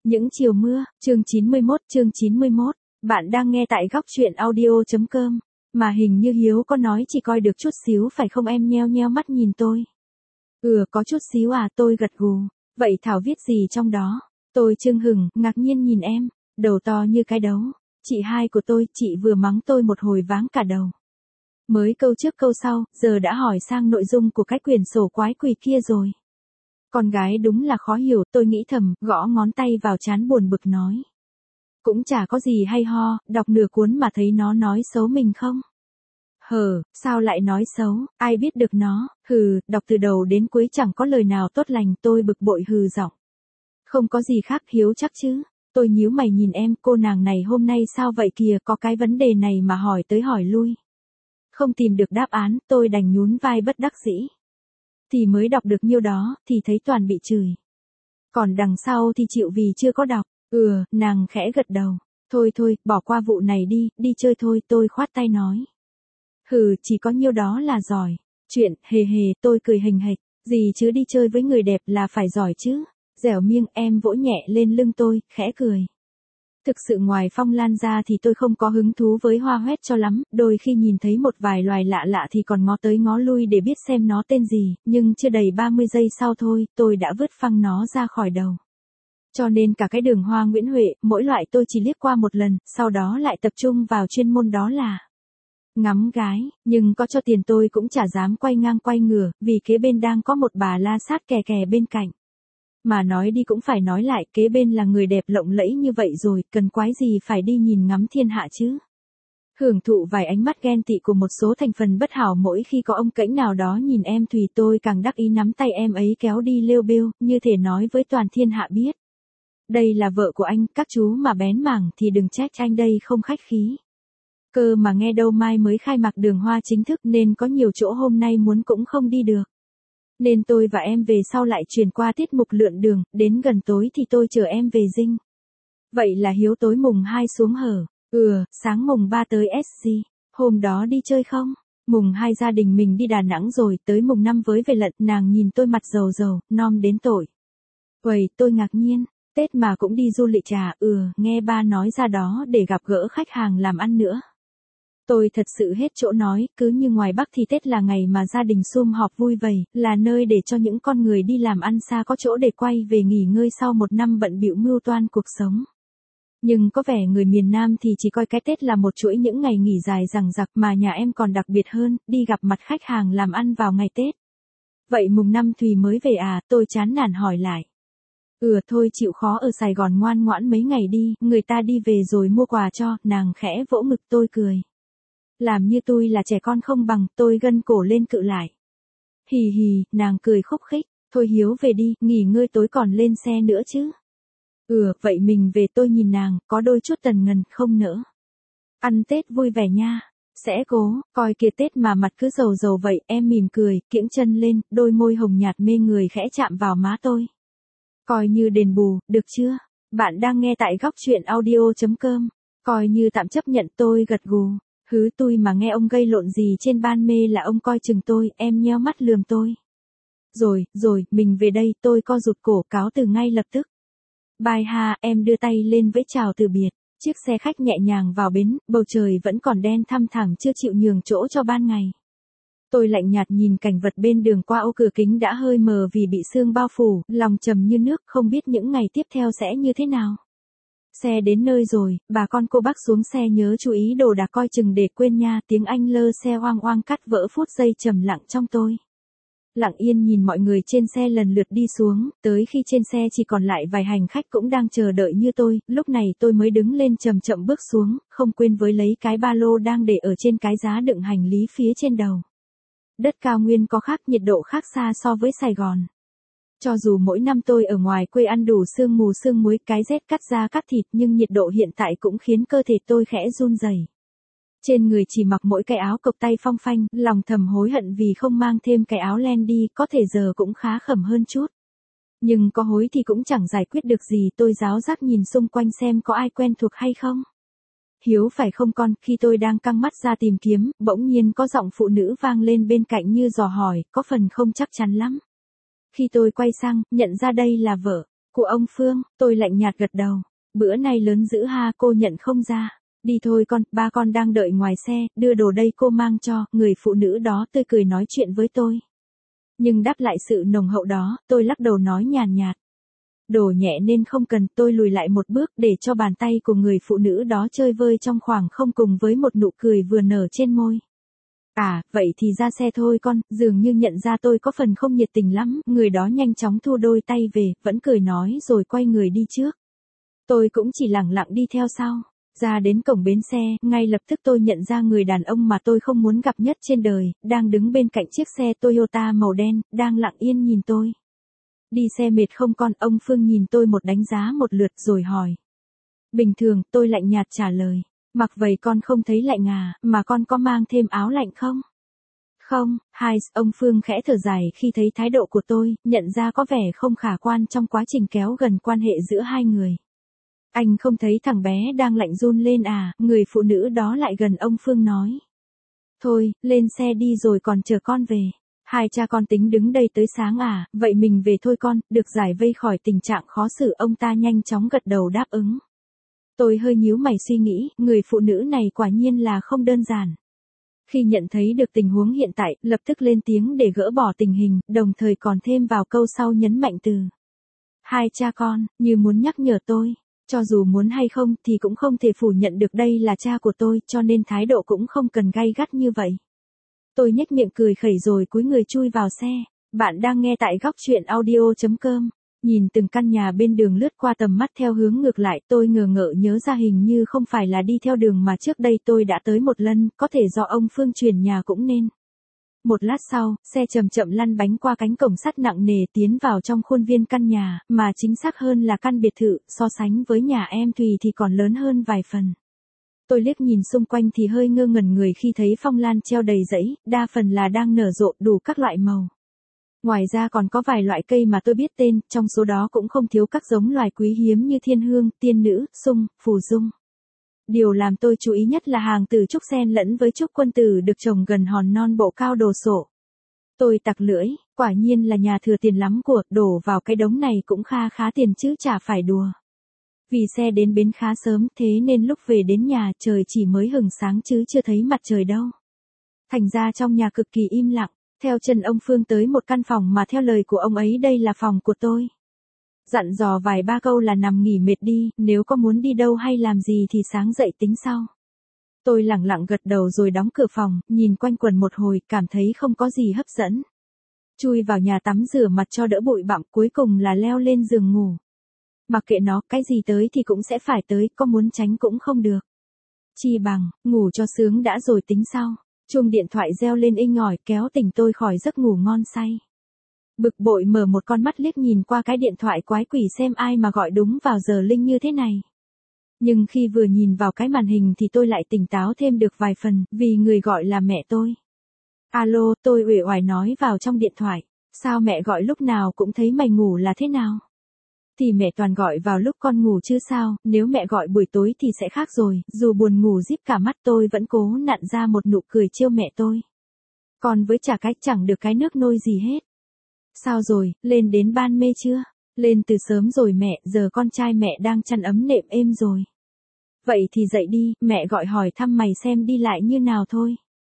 Những chiều mưa, chương 91. Bạn đang nghe tại góc truyện audio.com. Mà hình như Hiếu có nói chỉ coi được chút xíu phải không em, nheo nheo mắt nhìn tôi. Có chút xíu à, tôi gật gù. Vậy Thảo viết gì trong đó? Tôi chưng hửng, ngạc nhiên nhìn em. Đầu to như cái đấu. Chị hai của tôi, chị vừa mắng tôi một hồi váng cả đầu. Mới câu trước câu sau, giờ đã hỏi sang nội dung của cái quyển sổ quái quỷ kia rồi. Con gái đúng là khó hiểu, tôi nghĩ thầm, gõ ngón tay vào trán buồn bực nói. Cũng chả có gì hay ho, đọc nửa cuốn mà thấy nó nói xấu mình không? Sao lại nói xấu, ai biết được nó, đọc từ đầu đến cuối chẳng có lời nào tốt lành, tôi bực bội hừ giọng. Không có gì khác, Hiếu chắc chứ? Tôi nhíu mày nhìn em, cô nàng này hôm nay sao vậy kìa, có cái vấn đề này mà hỏi tới hỏi lui. Không tìm được đáp án, tôi đành nhún vai bất đắc dĩ. Thì mới đọc được nhiêu đó, thì thấy toàn bị chửi. Còn đằng sau thì chịu vì chưa có đọc. Nàng khẽ gật đầu. Thôi, bỏ qua vụ này đi chơi thôi, tôi khoát tay nói. Chỉ có nhiêu đó là giỏi. Chuyện, tôi cười hình hạch. Gì chứ, đi chơi với người đẹp là phải giỏi chứ. Dẻo miêng, em vỗ nhẹ lên lưng tôi, khẽ cười. Thực sự ngoài Phong Lan ra thì tôi không có hứng thú với hoa hoét cho lắm, đôi khi nhìn thấy một vài loài lạ lạ thì còn ngó tới ngó lui để biết xem nó tên gì, nhưng chưa đầy 30 giây sau thôi, tôi đã vứt phăng nó ra khỏi đầu. Cho nên cả cái đường hoa Nguyễn Huệ, mỗi loại tôi chỉ liếc qua một lần, sau đó lại tập trung vào chuyên môn đó là ngắm gái, nhưng có cho tiền tôi cũng chả dám quay ngang quay ngửa, vì kế bên đang có một bà la sát kè bên cạnh. Mà nói đi cũng phải nói lại, kế bên là người đẹp lộng lẫy như vậy rồi, cần quái gì phải đi nhìn ngắm thiên hạ chứ. Hưởng thụ vài ánh mắt ghen tị của một số thành phần bất hảo mỗi khi có ông cãnh nào đó nhìn em Thùy, tôi càng đắc ý nắm tay em ấy kéo đi lêu bêu, như thể nói với toàn thiên hạ biết. Đây là vợ của anh, các chú mà bén mảng thì đừng trách anh đây không khách khí. Cơ mà nghe đâu mai mới khai mạc đường hoa chính thức nên có nhiều chỗ hôm nay muốn cũng không đi được. Nên tôi và em về sau lại chuyển qua tiết mục lượn đường, đến gần tối thì tôi chở em về Dinh. Vậy là Hiếu tối mùng 2 xuống hở. Sáng mùng 3 tới SC. Hôm đó đi chơi không? Mùng 2 gia đình mình đi Đà Nẵng rồi, tới mùng 5 với về lận, nàng nhìn tôi mặt dầu, nom đến tội. Vậy, tôi ngạc nhiên, Tết mà cũng đi du lịch à? Nghe ba nói ra đó để gặp gỡ khách hàng làm ăn nữa. Tôi thật sự hết chỗ nói, cứ như ngoài Bắc thì Tết là ngày mà gia đình sum họp vui vầy, là nơi để cho những con người đi làm ăn xa có chỗ để quay về nghỉ ngơi sau một năm bận bịu mưu toan cuộc sống. Nhưng có vẻ người miền Nam thì chỉ coi cái Tết là một chuỗi những ngày nghỉ dài dằng dặc, mà nhà em còn đặc biệt hơn, đi gặp mặt khách hàng làm ăn vào ngày Tết. Vậy mùng 5 Thùy mới về à? Tôi chán nản hỏi lại. Thôi chịu khó ở Sài Gòn ngoan ngoãn mấy ngày đi, người ta đi về rồi mua quà cho, nàng khẽ vỗ ngực. Tôi cười. Làm như tôi là trẻ con không bằng, tôi gân cổ lên cự lại. Nàng cười khúc khích. Thôi Hiếu về đi, nghỉ ngơi tối còn lên xe nữa chứ. Vậy mình về, tôi nhìn nàng, có đôi chút tần ngần, không nỡ. Ăn Tết vui vẻ nha. Sẽ cố, coi kìa Tết mà mặt cứ dầu vậy, em mỉm cười, kiễng chân lên, đôi môi hồng nhạt mê người khẽ chạm vào má tôi. Coi như đền bù, được chưa? Bạn đang nghe tại góc truyện audio.com. Coi như tạm chấp nhận, tôi gật gù. Tôi mà nghe ông gây lộn gì trên ban mê là ông coi chừng tôi, em nheo mắt lườm tôi. Rồi, mình về đây, tôi co rụt cổ cáo từ ngay lập tức. Bye ha, em đưa tay lên vẫy chào từ biệt. Chiếc xe khách nhẹ nhàng vào bến, bầu trời vẫn còn đen thăm thẳm chưa chịu nhường chỗ cho ban ngày. Tôi lạnh nhạt nhìn cảnh vật bên đường qua ô cửa kính đã hơi mờ vì bị sương bao phủ, lòng trầm như nước, không biết những ngày tiếp theo sẽ như thế nào. Xe đến nơi rồi, bà con cô bác xuống xe nhớ chú ý đồ đạc coi chừng để quên nha, tiếng Anh lơ xe oang oang cắt vỡ phút giây trầm lặng trong tôi. Lặng yên nhìn mọi người trên xe lần lượt đi xuống, tới khi trên xe chỉ còn lại vài hành khách cũng đang chờ đợi như tôi, lúc này tôi mới đứng lên chậm chậm bước xuống, không quên với lấy cái ba lô đang để ở trên cái giá đựng hành lý phía trên đầu. Đất cao nguyên có khác, nhiệt độ khác xa so với Sài Gòn. Cho dù mỗi năm tôi ở ngoài quê ăn đủ sương mù sương muối, cái rét cắt da cắt thịt, nhưng nhiệt độ hiện tại cũng khiến cơ thể tôi khẽ run rẩy. Trên người chỉ mặc mỗi cái áo cộc tay phong phanh, lòng thầm hối hận vì không mang thêm cái áo len đi, có thể giờ cũng khá khẩm hơn chút. Nhưng có hối thì cũng chẳng giải quyết được gì, tôi ráo rác nhìn xung quanh xem có ai quen thuộc hay không. Hiếu phải không con? Khi tôi đang căng mắt ra tìm kiếm, bỗng nhiên có giọng phụ nữ vang lên bên cạnh như dò hỏi, có phần không chắc chắn lắm. Khi tôi quay sang, nhận ra đây là vợ Của ông Phương, tôi lạnh nhạt gật đầu. Bữa nay lớn dữ ha, cô nhận không ra. Đi thôi con, ba con đang đợi ngoài xe, đưa đồ đây cô mang cho. Người phụ nữ đó tươi cười nói chuyện với tôi. Nhưng đáp lại sự nồng hậu đó, tôi lắc đầu nói nhàn nhạt. Đồ nhẹ nên không cần, tôi lùi lại một bước để cho bàn tay của người phụ nữ đó chơi vơi trong khoảng không cùng với một nụ cười vừa nở trên môi. À, vậy thì ra xe thôi con, dường như nhận ra tôi có phần không nhiệt tình lắm, người đó nhanh chóng thua đôi tay về, vẫn cười nói rồi quay người đi trước. Tôi cũng chỉ lẳng lặng đi theo sau. Ra đến cổng bến xe, ngay lập tức tôi nhận ra người đàn ông mà tôi không muốn gặp nhất trên đời, đang đứng bên cạnh chiếc xe Toyota màu đen, đang lặng yên nhìn tôi. Đi xe mệt không con, ông Phương nhìn tôi một đánh giá một lượt rồi hỏi. Bình thường, tôi lạnh nhạt trả lời. Mặc vậy con không thấy lạnh à, mà con có mang thêm áo lạnh không? Không, ông Phương khẽ thở dài khi thấy thái độ của tôi, nhận ra có vẻ không khả quan trong quá trình kéo gần quan hệ giữa hai người. Anh không thấy thằng bé đang lạnh run lên à, người phụ nữ đó lại gần ông Phương nói. Thôi, lên xe đi rồi còn chờ con về. Hai cha con tính đứng đây tới sáng à, vậy mình về thôi con, được giải vây khỏi tình trạng khó xử. Ông ta nhanh chóng gật đầu đáp ứng. Tôi hơi nhíu mày suy nghĩ, người phụ nữ này quả nhiên là không đơn giản. Khi nhận thấy được tình huống hiện tại, lập tức lên tiếng để gỡ bỏ tình hình, đồng thời còn thêm vào câu sau nhấn mạnh từ. Hai cha con, như muốn nhắc nhở tôi. Cho dù muốn hay không thì cũng không thể phủ nhận được đây là cha của tôi, cho nên thái độ cũng không cần gay gắt như vậy. Tôi nhếch miệng cười khẩy rồi cúi người chui vào xe. Bạn đang nghe tại góc truyện audio.com. Nhìn từng căn nhà bên đường lướt qua tầm mắt theo hướng ngược lại, tôi ngờ ngợ nhớ ra hình như không phải là đi theo đường mà trước đây tôi đã tới một lần, có thể do ông Phương chuyển nhà cũng nên. Một lát sau, xe chậm chậm lăn bánh qua cánh cổng sắt nặng nề tiến vào trong khuôn viên căn nhà, mà chính xác hơn là căn biệt thự, so sánh với nhà em Thùy thì còn lớn hơn vài phần. Tôi liếc nhìn xung quanh thì hơi ngơ ngẩn người khi thấy phong lan treo đầy rẫy, đa phần là đang nở rộ đủ các loại màu. Ngoài ra còn có vài loại cây mà tôi biết tên, trong số đó cũng không thiếu các giống loài quý hiếm như thiên hương, tiên nữ, sung, phù dung. Điều làm tôi chú ý nhất là hàng từ trúc sen lẫn với trúc quân tử được trồng gần hòn non bộ cao đồ sộ. Tôi tặc lưỡi, quả nhiên là nhà thừa tiền lắm của, đổ vào cái đống này cũng khá tiền chứ chả phải đùa. Vì xe đến bến khá sớm thế nên lúc về đến nhà trời chỉ mới hửng sáng chứ chưa thấy mặt trời đâu. Thành ra trong nhà cực kỳ im lặng, theo chân ông Phương tới một căn phòng mà theo lời của ông ấy đây là phòng của tôi. Dặn dò vài ba câu là nằm nghỉ mệt đi, nếu có muốn đi đâu hay làm gì thì sáng dậy tính sau. Tôi lẳng lặng gật đầu rồi đóng cửa phòng, nhìn quanh quần một hồi, cảm thấy không có gì hấp dẫn. Chui vào nhà tắm rửa mặt cho đỡ bụi bặm, cuối cùng là leo lên giường ngủ. Mặc kệ nó, cái gì tới thì cũng sẽ phải tới, có muốn tránh cũng không được. Chi bằng, ngủ cho sướng đã rồi tính sau. Chuông điện thoại reo lên inh ỏi kéo tỉnh tôi khỏi giấc ngủ ngon say. Bực bội mở một con mắt liếc nhìn qua cái điện thoại quái quỷ xem ai mà gọi đúng vào giờ linh như thế này. Nhưng khi vừa nhìn vào cái màn hình thì tôi lại tỉnh táo thêm được vài phần, vì người gọi là mẹ tôi. Alo, tôi uể oải nói vào trong điện thoại. Sao mẹ gọi lúc nào cũng thấy mày ngủ là thế nào? Thì mẹ toàn gọi vào lúc con ngủ chứ sao, nếu mẹ gọi buổi tối thì sẽ khác rồi, dù buồn ngủ díp cả mắt tôi vẫn cố nặn ra một nụ cười trêu mẹ tôi. Còn với chả cách chẳng được cái nước nôi gì hết. Sao rồi, lên đến ban mê chưa? Lên từ sớm rồi mẹ, giờ con trai mẹ đang chăn ấm nệm êm rồi. Vậy thì dậy đi, mẹ gọi hỏi thăm mày xem đi lại như nào thôi.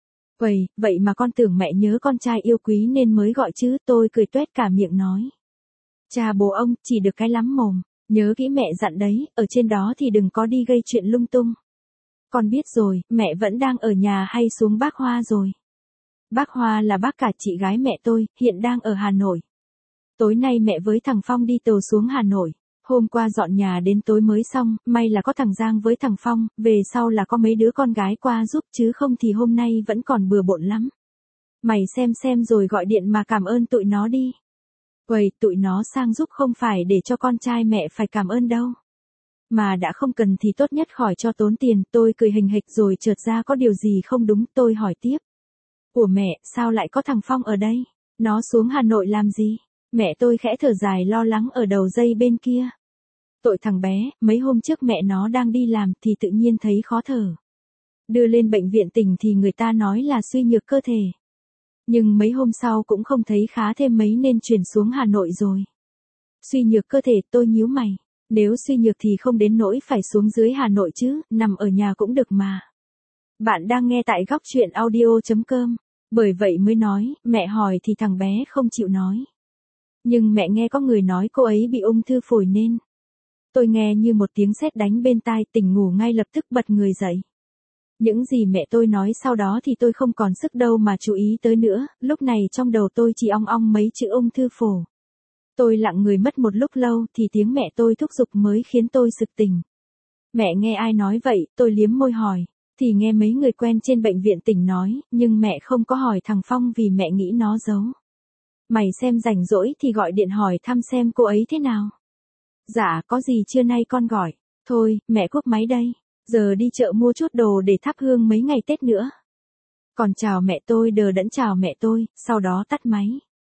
Vậy mà con tưởng mẹ nhớ con trai yêu quý nên mới gọi chứ, tôi cười tuét cả miệng nói. Cha bố ông, chỉ được cái lắm mồm, nhớ kỹ mẹ dặn đấy, ở trên đó thì đừng có đi gây chuyện lung tung. Con biết rồi, mẹ vẫn đang ở nhà hay xuống Bác Hoa rồi? Bác Hoa là bác cả chị gái mẹ tôi, hiện đang ở Hà Nội. Tối nay mẹ với thằng Phong đi tàu xuống Hà Nội. Hôm qua dọn nhà đến tối mới xong, may là có thằng Giang với thằng Phong, về sau là có mấy đứa con gái qua giúp chứ không thì hôm nay vẫn còn bừa bộn lắm. Mày xem rồi gọi điện mà cảm ơn tụi nó đi. Tụi nó sang giúp không phải để cho con trai mẹ phải cảm ơn đâu. Mà đã không cần thì tốt nhất khỏi cho tốn tiền, tôi cười hình hịch rồi chợt ra có điều gì không đúng, tôi hỏi tiếp. Ủa mẹ, sao lại có thằng Phong ở đây? Nó xuống Hà Nội làm gì? Mẹ tôi khẽ thở dài lo lắng ở đầu dây bên kia. Tội thằng bé, mấy hôm trước mẹ nó đang đi làm thì tự nhiên thấy khó thở. Đưa lên bệnh viện tỉnh thì người ta nói là suy nhược cơ thể. Nhưng mấy hôm sau cũng không thấy khá thêm mấy nên chuyển xuống Hà Nội rồi. Suy nhược cơ thể, tôi nhíu mày. Nếu suy nhược thì không đến nỗi phải xuống dưới Hà Nội chứ, nằm ở nhà cũng được mà. Bạn đang nghe tại góc chuyện audio.com. Bởi vậy mới nói, mẹ hỏi thì thằng bé không chịu nói. Nhưng mẹ nghe có người nói cô ấy bị ung thư phổi nên. Tôi nghe như một tiếng sét đánh bên tai, tỉnh ngủ ngay lập tức bật người dậy. Những gì mẹ tôi nói sau đó thì tôi không còn sức đâu mà chú ý tới nữa, lúc này trong đầu tôi chỉ ong ong mấy chữ ung thư phổi. Tôi lặng người mất một lúc lâu thì tiếng mẹ tôi thúc giục mới khiến tôi sực tỉnh. Mẹ nghe ai nói vậy, tôi liếm môi hỏi. Thì nghe mấy người quen trên bệnh viện tỉnh nói, nhưng mẹ không có hỏi thằng Phong vì mẹ nghĩ nó giấu. Mày xem rảnh rỗi thì gọi điện hỏi thăm xem cô ấy thế nào. Dạ, có gì trưa nay con gọi. Thôi, mẹ cúp máy đây. Giờ đi chợ mua chút đồ để thắp hương mấy ngày Tết nữa. Còn chào mẹ tôi đờ đẫn chào mẹ tôi, sau đó tắt máy.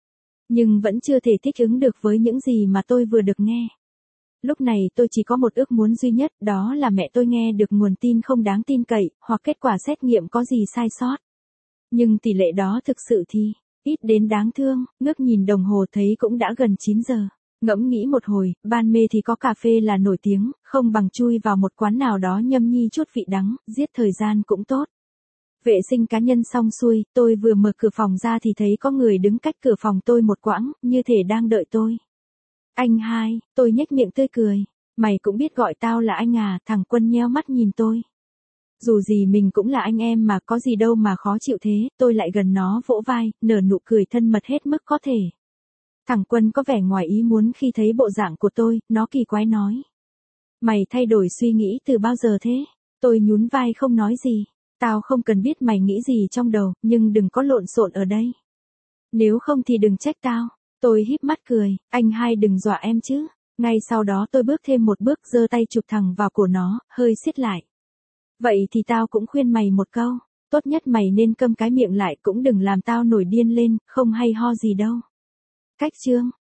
Nhưng vẫn chưa thể thích ứng được với những gì mà tôi vừa được nghe. Lúc này tôi chỉ có một ước muốn duy nhất, đó là mẹ tôi nghe được nguồn tin không đáng tin cậy, hoặc kết quả xét nghiệm có gì sai sót. Nhưng tỷ lệ đó thực sự thì ít đến đáng thương, ngước nhìn đồng hồ thấy cũng đã gần 9 giờ. Ngẫm nghĩ một hồi, ban mê thì có cà phê là nổi tiếng, không bằng chui vào một quán nào đó nhâm nhi chút vị đắng, giết thời gian cũng tốt. Vệ sinh cá nhân xong xuôi, tôi vừa mở cửa phòng ra thì thấy có người đứng cách cửa phòng tôi một quãng, như thể đang đợi tôi. Anh hai, tôi nhếch miệng tươi cười. Mày cũng biết gọi tao là anh à, thằng Quân nheo mắt nhìn tôi. Dù gì mình cũng là anh em mà, có gì đâu mà khó chịu thế, tôi lại gần nó vỗ vai, nở nụ cười thân mật hết mức có thể. Thằng Quân có vẻ ngoài ý muốn khi thấy bộ dạng của tôi, nó kỳ quái nói. Mày thay đổi suy nghĩ từ bao giờ thế? Tôi nhún vai không nói gì. Tao không cần biết mày nghĩ gì trong đầu, nhưng đừng có lộn xộn ở đây. Nếu không thì đừng trách tao. Tôi híp mắt cười, anh hai đừng dọa em chứ. Ngay sau đó tôi bước thêm một bước, giơ tay chụp thẳng vào cổ nó, hơi siết lại. Vậy thì tao cũng khuyên mày một câu, tốt nhất mày nên câm cái miệng lại, cũng đừng làm tao nổi điên lên, không hay ho gì đâu. Cách chương